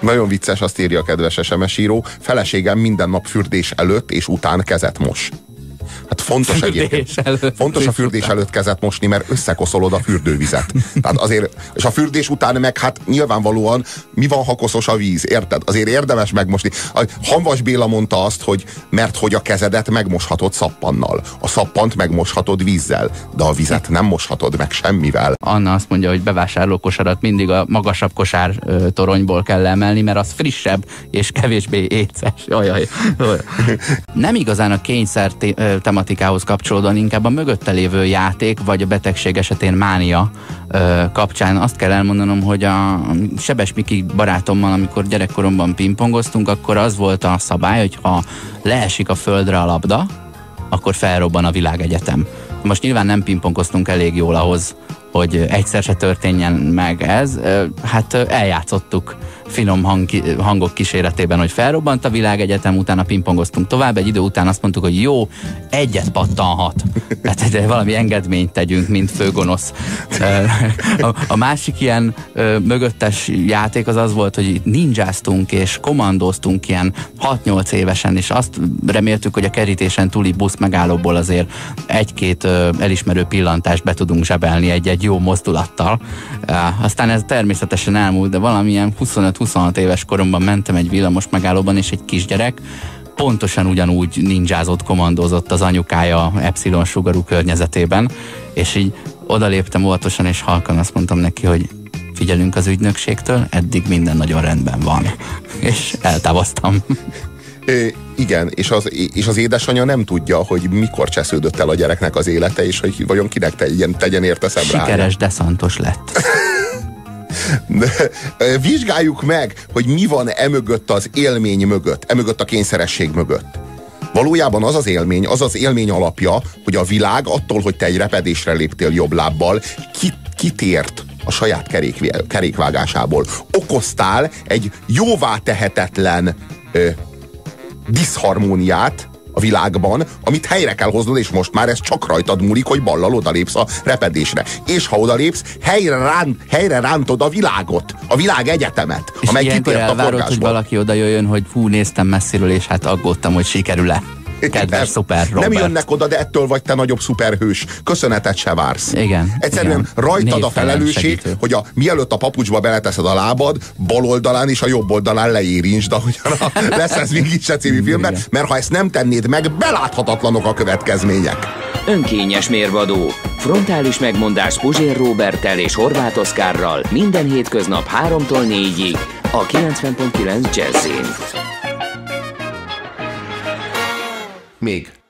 Nagyon vicces, azt írja a kedves SMS író. Feleségem minden nap fürdés előtt és után kezet mos. Hát fontos egyébként. Fontos a fürdés előtt kezet mosni, mert összekoszolod a fürdővizet. Tehát azért, és a fürdés után meg hát nyilvánvalóan mi van, ha koszos a víz, érted? Azért érdemes megmosni. Hanvas Béla mondta azt, hogy mert hogy a kezedet megmoshatod szappannal. A szappant megmoshatod vízzel, de a vizet nem moshatod meg semmivel. Anna azt mondja, hogy bevásárlókosarat mindig a magasabb kosár toronyból kell emelni, mert az frissebb és kevésbé éces. Ajaj. Nem igazán a kényszer tematikához kapcsolódóan, inkább a mögötte lévő játék, vagy a betegség esetén mánia kapcsán azt kell elmondanom, hogy a Sebes Miki barátommal, amikor gyerekkoromban pingpongoztunk, akkor az volt a szabály, hogy ha leesik a földre a labda, akkor felrobban a világegyetem. Most nyilván nem pingpongoztunk elég jól ahhoz, hogy egyszer se történjen meg ez. Hát eljátszottuk finom hangok kíséretében, hogy felrobbant a világegyetem, utána pingpongoztunk tovább, egy idő után azt mondtuk, hogy jó, egyet pattanhat. Tehát valami engedményt tegyünk, mint főgonosz. A másik ilyen mögöttes játék az volt, hogy ninjáztunk és kommandoztunk ilyen 6-8 évesen, és azt reméltük, hogy a kerítésen túli busz megállóból azért egy-két elismerő pillantást be tudunk zsebelni egy jó mozdulattal. Aztán ez természetesen elmúlt, de valamilyen 25-26 éves koromban mentem egy villamos megállóban, és egy kisgyerek pontosan ugyanúgy ninjázott, kommandózott az anyukája epsilon sugarú környezetében, és így odaléptem óvatosan, és halkan azt mondtam neki, hogy figyelünk az ügynökségtől, eddig minden nagyon rendben van. És eltávoztam. Igen, és az édesanyja nem tudja, hogy mikor csesződött el a gyereknek az élete, és hogy vajon kinek tegyen érte szemre. Sikeres deszantos lett. Vizsgáljuk meg, hogy mi van emögött az élmény mögött, emögött a kényszeresség mögött. Valójában az az élmény alapja, hogy a világ attól, hogy te egy repedésre léptél jobb lábbal, kitért a saját kerékvágásából. Okoztál egy jóvá tehetetlen diszharmóniát a világban, amit helyre kell hoznod, és most már ez csak rajtad múlik, hogy ballal odalépsz a repedésre. És ha odalépsz, helyre rántod a világot, a világegyetemet, és amely kitért a forgásból. hogy valaki oda jöjjön, hogy hú, néztem messziről, és hát aggódtam, hogy sikerül-e. Kedves szuper Robert. Nem jönnek oda, de ettől vagy te nagyobb szuperhős. Köszönetet se vársz. Igen. Egyszerűen igen. Rajtad a felelősség, hogy mielőtt a papucsba beleteszed a lábad, bal oldalán és a jobb oldalán leérintsd, ahogyan lesz ez mégis se című filmben, mert ha ezt nem tennéd meg, beláthatatlanok a következmények. Önkényes mérvadó. Frontális megmondás Puzsér Róberttel és Horváth Oszkárral minden hétköznap 3-tól 4-ig a 90.9 Jazzin. Még